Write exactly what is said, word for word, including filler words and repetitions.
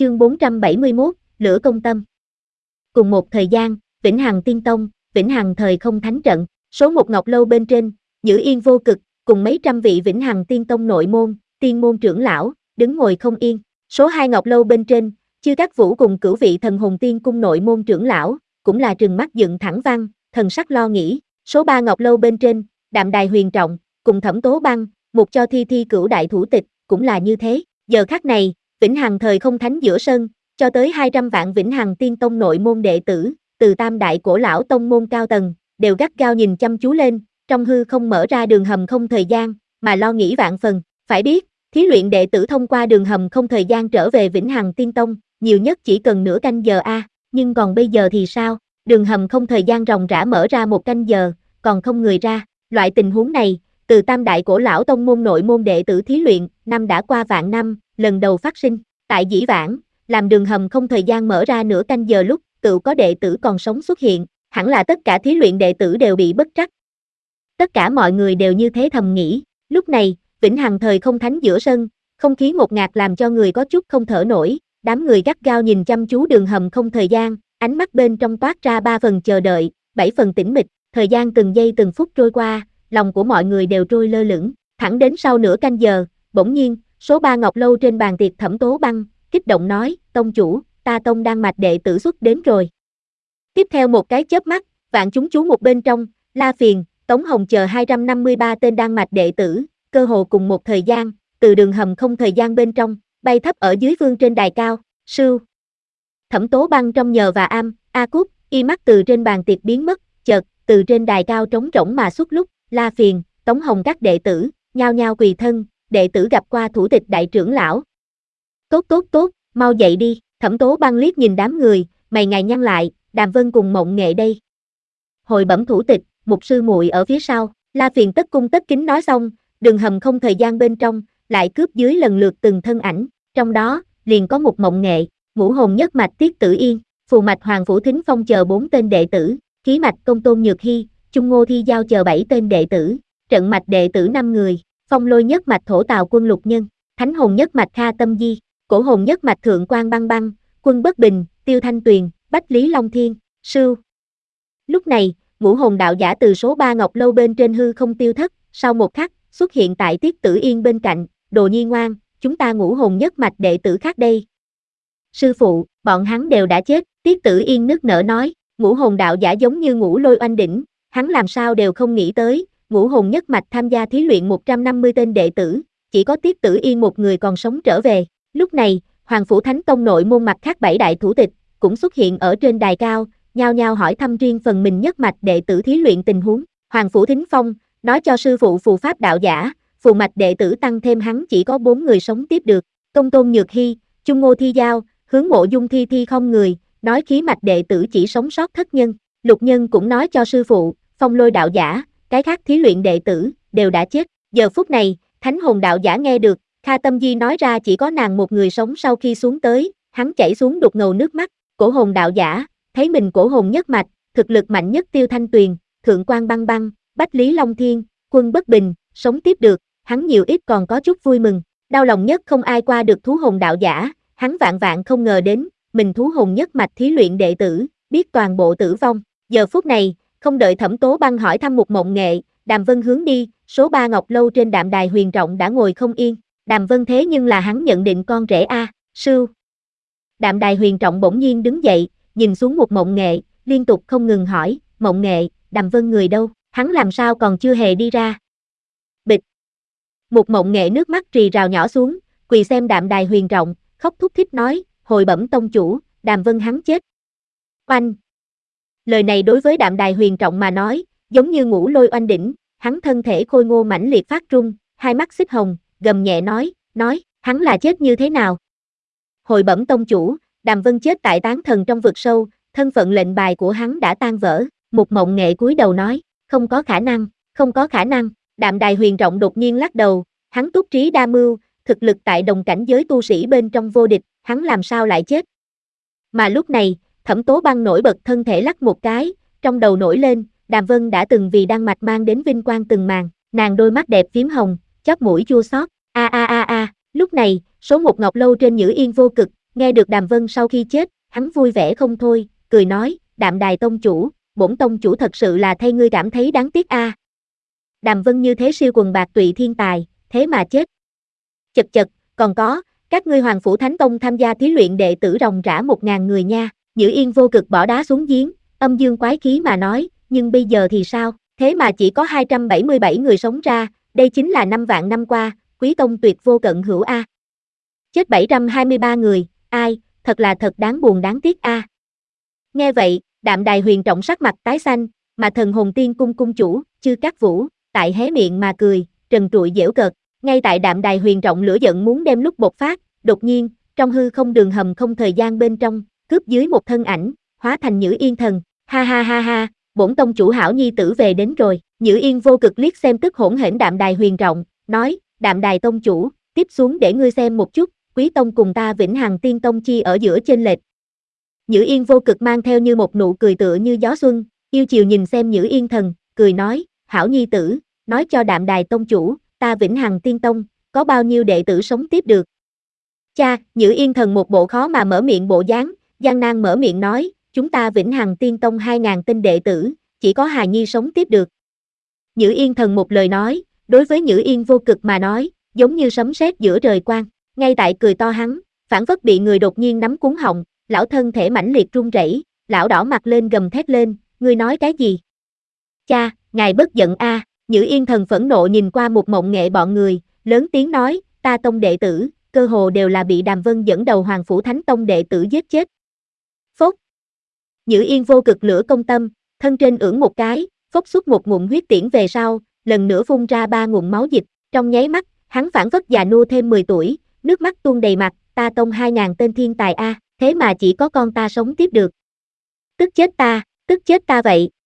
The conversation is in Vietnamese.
Chương bốn trăm bảy mươi mốt, Lửa Công Tâm. Cùng một thời gian, Vĩnh Hằng Tiên Tông, Vĩnh Hằng Thời Không Thánh Trận, số một Ngọc Lâu bên trên, Nhữ Yên Vô Cực, cùng mấy trăm vị Vĩnh Hằng Tiên Tông nội môn, tiên môn trưởng lão, đứng ngồi không yên. Số hai Ngọc Lâu bên trên, Chư Các Vũ cùng cửu vị Thần Hồn Tiên cung nội môn trưởng lão, cũng là trừng mắt dựng thẳng văn, thần sắc lo nghĩ. Số ba Ngọc Lâu bên trên, Đạm Đài Huyền Trọng, cùng Thẩm Tố Băng, một cho thi thi cửu đại thủ tịch, cũng là như thế. Giờ khắc này, Vĩnh Hằng Thời Không Thánh giữa sân, cho tới hai trăm vạn Vĩnh Hằng Tiên Tông nội môn đệ tử, từ tam đại cổ lão tông môn cao tầng, đều gắt gao nhìn chăm chú lên, trong hư không mở ra đường hầm không thời gian, mà lo nghĩ vạn phần. Phải biết, thí luyện đệ tử thông qua đường hầm không thời gian trở về Vĩnh Hằng Tiên Tông, nhiều nhất chỉ cần nửa canh giờ a, à. Nhưng còn bây giờ thì sao? Đường hầm không thời gian ròng rã mở ra một canh giờ, còn không người ra. Loại tình huống này, từ tam đại cổ lão tông môn nội môn đệ tử thí luyện, năm đã qua vạn năm, lần đầu phát sinh. Tại dĩ vãng, làm đường hầm không thời gian mở ra nửa canh giờ lúc, tự có đệ tử còn sống xuất hiện, hẳn là tất cả thí luyện đệ tử đều bị bất trắc. Tất cả mọi người đều như thế thầm nghĩ. Lúc này, Vĩnh Hằng Thời Không Thánh giữa sân, không khí ngột ngạt làm cho người có chút không thở nổi, đám người gắt gao nhìn chăm chú đường hầm không thời gian, ánh mắt bên trong toát ra ba phần chờ đợi, bảy phần tĩnh mịch, thời gian từng giây từng phút trôi qua, lòng của mọi người đều trôi lơ lửng, thẳng đến sau nửa canh giờ, bỗng nhiên, số ba Ngọc Lâu trên bàn tiệc Thẩm Tố Băng, kích động nói, tông chủ, ta tông đan mạch đệ tử xuất đến rồi. Tiếp theo một cái chớp mắt, vạn chúng chú một bên trong, La Phiền, Tống Hồng chờ hai trăm năm mươi ba tên đan mạch đệ tử, cơ hồ cùng một thời gian, từ đường hầm không thời gian bên trong, bay thấp ở dưới phương trên đài cao, sưu. Thẩm Tố Băng trong nhờ và am, A Cúc, y mắt từ trên bàn tiệc biến mất, chợt, từ trên đài cao trống rỗng mà xuất lúc, La Phiền, Tống Hồng các đệ tử, nhao nhao quỳ thân, đệ tử gặp qua thủ tịch đại trưởng lão. Tốt tốt tốt, mau dậy đi, Thẩm Tố Băng liếc nhìn đám người, mày ngài nhăn lại, Đàm Vân cùng Mộng Nghệ đây. Hồi bẩm thủ tịch, một sư muội ở phía sau, La Phiền tất cung tất kính nói xong, đường hầm không thời gian bên trong, lại cướp dưới lần lượt từng thân ảnh, trong đó, liền có một Mộng Nghệ, Ngũ Hồn Nhất Mạch Tiết Tử Yên, Phù Mạch Hoàng Phủ Thính Phong chờ bốn tên đệ tử, Khí Mạch Công Tôn Nhược Hy, Trung Ngô Thi Giao chờ bảy tên đệ tử, Trận Mạch đệ tử năm người, Phong Lôi Nhất Mạch Thổ Tào Quân Lục Nhân, Thánh Hồn Nhất Mạch Kha Tâm Di, Cổ Hồn Nhất Mạch Thượng Quan Băng Băng, Quân Bất Bình, Tiêu Thanh Tuyền, Bách Lý Long Thiên, Sưu. Lúc này, Ngũ Hồn đạo giả từ số ba Ngọc Lâu bên trên hư không tiêu thất, sau một khắc, xuất hiện tại Tiết Tử Yên bên cạnh, Đồ Nhi ngoan, chúng ta Ngũ Hồn Nhất Mạch đệ tử khác đây. Sư phụ, bọn hắn đều đã chết, Tiết Tử Yên nức nở nói, Ngũ Hồn đạo giả giống như ngũ lôi oanh đỉnh, hắn làm sao đều không nghĩ tới, Ngũ Hồn Nhất Mạch tham gia thí luyện một trăm năm mươi tên đệ tử, chỉ có Tiết Tử Yên một người còn sống trở về. Lúc này, Hoàng Phủ Thánh Tông nội môn mặt khác bảy đại thủ tịch, cũng xuất hiện ở trên đài cao, nhao nhao hỏi thăm riêng phần mình nhất mạch đệ tử thí luyện tình huống. Hoàng Phủ Thính Phong, nói cho sư phụ phù pháp đạo giả, phù mạch đệ tử tăng thêm hắn chỉ có bốn người sống tiếp được. Công Tôn Nhược Hy, Trung Ngô Thi Giao, Hướng Mộ Dung Thi Thi không người, nói khí mạch đệ tử chỉ sống sót thất nhân. Lục Nhân cũng nói cho sư phụ, Phong Lôi đạo giả, cái khác thí luyện đệ tử, đều đã chết. Giờ phút này, Thánh Hồn đạo giả nghe được, Kha Tâm Di nói ra chỉ có nàng một người sống sau khi xuống tới, hắn chảy xuống đục ngầu nước mắt. Cổ Hồn đạo giả, thấy mình cổ hồn nhất mạch, thực lực mạnh nhất Tiêu Thanh Tuyền, Thượng Quan Băng Băng, Bách Lý Long Thiên, Quân Bất Bình, sống tiếp được, hắn nhiều ít còn có chút vui mừng. Đau lòng nhất không ai qua được thú hồn đạo giả, hắn vạn vạn không ngờ đến, mình thú hồn nhất mạch thí luyện đệ tử, biết toàn bộ tử vong. Giờ phút này, không đợi Thẩm Tố Băng hỏi thăm một Mộng Nghệ, Đàm Vân hướng đi, số ba Ngọc Lâu trên Đạm Đài Huyền Trọng đã ngồi không yên. Đàm Vân thế nhưng là hắn nhận định con rể a, sưu. Đạm Đài Huyền Trọng bỗng nhiên đứng dậy, nhìn xuống một Mộng Nghệ, liên tục không ngừng hỏi, Mộng Nghệ, Đàm Vân người đâu, hắn làm sao còn chưa hề đi ra. Bịch. Một Mộng Nghệ nước mắt rì rào nhỏ xuống, quỳ xem Đạm Đài Huyền Trọng, khóc thút thít nói, hồi bẩm tông chủ, Đàm Vân hắn chết. Oanh. Lời này đối với Đạm Đài Huyền Trọng mà nói, giống như ngũ lôi oanh đỉnh, hắn thân thể khôi ngô mãnh liệt phát run, hai mắt xích hồng, gầm nhẹ nói, nói, hắn là chết như thế nào? Hồi bẩm tông chủ, Đàm Vân chết tại tán thần trong vực sâu, thân phận lệnh bài của hắn đã tan vỡ. Một Mộng Nghệ cúi đầu nói, không có khả năng, không có khả năng. Đạm Đài Huyền Trọng đột nhiên lắc đầu, hắn túc trí đa mưu, thực lực tại đồng cảnh giới tu sĩ bên trong vô địch, hắn làm sao lại chết? Mà lúc này, Thẩm Tố Băng nổi bật thân thể lắc một cái, trong đầu nổi lên, Đàm Vân đã từng vì đan mạch mang đến vinh quang từng màn, nàng đôi mắt đẹp phím hồng, chóp mũi chua xót, a a a a. Lúc này, số một Ngọc Lâu trên Nhữ Yên Vô Cực, Nghe được Đàm Vân sau khi chết, hắn vui vẻ không thôi, cười nói, Đạm Đài tông chủ, bổn tông chủ thật sự là thay ngươi cảm thấy đáng tiếc a. À. Đàm Vân như thế siêu quần bạc tụy thiên tài, thế mà chết. Chật chật, còn có, các ngươi Hoàng Phủ Thánh Tông tham gia thí luyện đệ tử ròng rã một ngàn người nha. Nhữ Yên vô cực bỏ đá xuống giếng, âm dương quái khí mà nói, nhưng bây giờ thì sao, thế mà chỉ có hai trăm bảy mươi bảy người sống ra, đây chính là năm vạn năm qua, Quý Tông tuyệt vô cận hữu a. Chết bảy trăm hai mươi ba người, ai, thật là thật đáng buồn đáng tiếc a. Nghe vậy, Đạm Đài Huyền Trọng sắc mặt tái xanh, mà Thần Hồn Tiên Cung cung chủ, Chư Cát Vũ, tại hé miệng mà cười, trần trụi giễu cợt. Ngay tại Đạm Đài Huyền Trọng lửa giận muốn đem lúc bộc phát, đột nhiên, trong hư không đường hầm không thời gian bên trong, cướp dưới một thân ảnh, hóa thành Nhữ Yên Thần, ha ha ha ha, bổn tông chủ hảo nhi tử về đến rồi. Nhữ Yên vô cực liếc xem tức hỗn hển Đạm Đài Huyền Trọng, nói, Đạm Đài tông chủ, tiếp xuống để ngươi xem một chút, Quý Tông cùng ta Vĩnh Hằng Tiên Tông chi ở giữa chênh lệch. Nhữ Yên vô cực mang theo như một nụ cười tựa như gió xuân, yêu chiều nhìn xem Nhữ Yên Thần, cười nói, hảo nhi tử, nói cho Đạm Đài tông chủ, ta Vĩnh Hằng Tiên Tông, có bao nhiêu đệ tử sống tiếp được. Cha, Nhữ Yên Thần một bộ khó mà mở miệng bộ dáng, gian nan mở miệng nói, chúng ta Vĩnh Hằng Tiên Tông hai ngàn tên đệ tử, chỉ có hài nhi sống tiếp được. Nhữ Yên Thần một lời nói, đối với Nhữ Yên vô cực mà nói, giống như sấm sét giữa trời quang, ngay tại cười to hắn, phản phất bị người đột nhiên nắm cuốn họng, lão thân thể mãnh liệt run rẩy, lão đỏ mặt lên gầm thét lên, ngươi nói cái gì? Cha, ngài bất giận a. À. Nhữ Yên Thần phẫn nộ nhìn qua một mộng nghệ bọn người, lớn tiếng nói, ta tông đệ tử, cơ hồ đều là bị Đàm Vân dẫn đầu Hoàng Phủ Thánh Tông đệ tử giết chết. Phốc. Nhữ Yên vô cực lửa công tâm, thân trên ưỡn một cái, phốc xuất một ngụm huyết tiễn về sau, lần nữa phun ra ba ngụm máu dịch, trong nháy mắt, hắn phản phất già nua thêm mười tuổi, nước mắt tuôn đầy mặt, ta tông hai ngàn tên thiên tài a, thế mà chỉ có con ta sống tiếp được. Tức chết ta, tức chết ta vậy.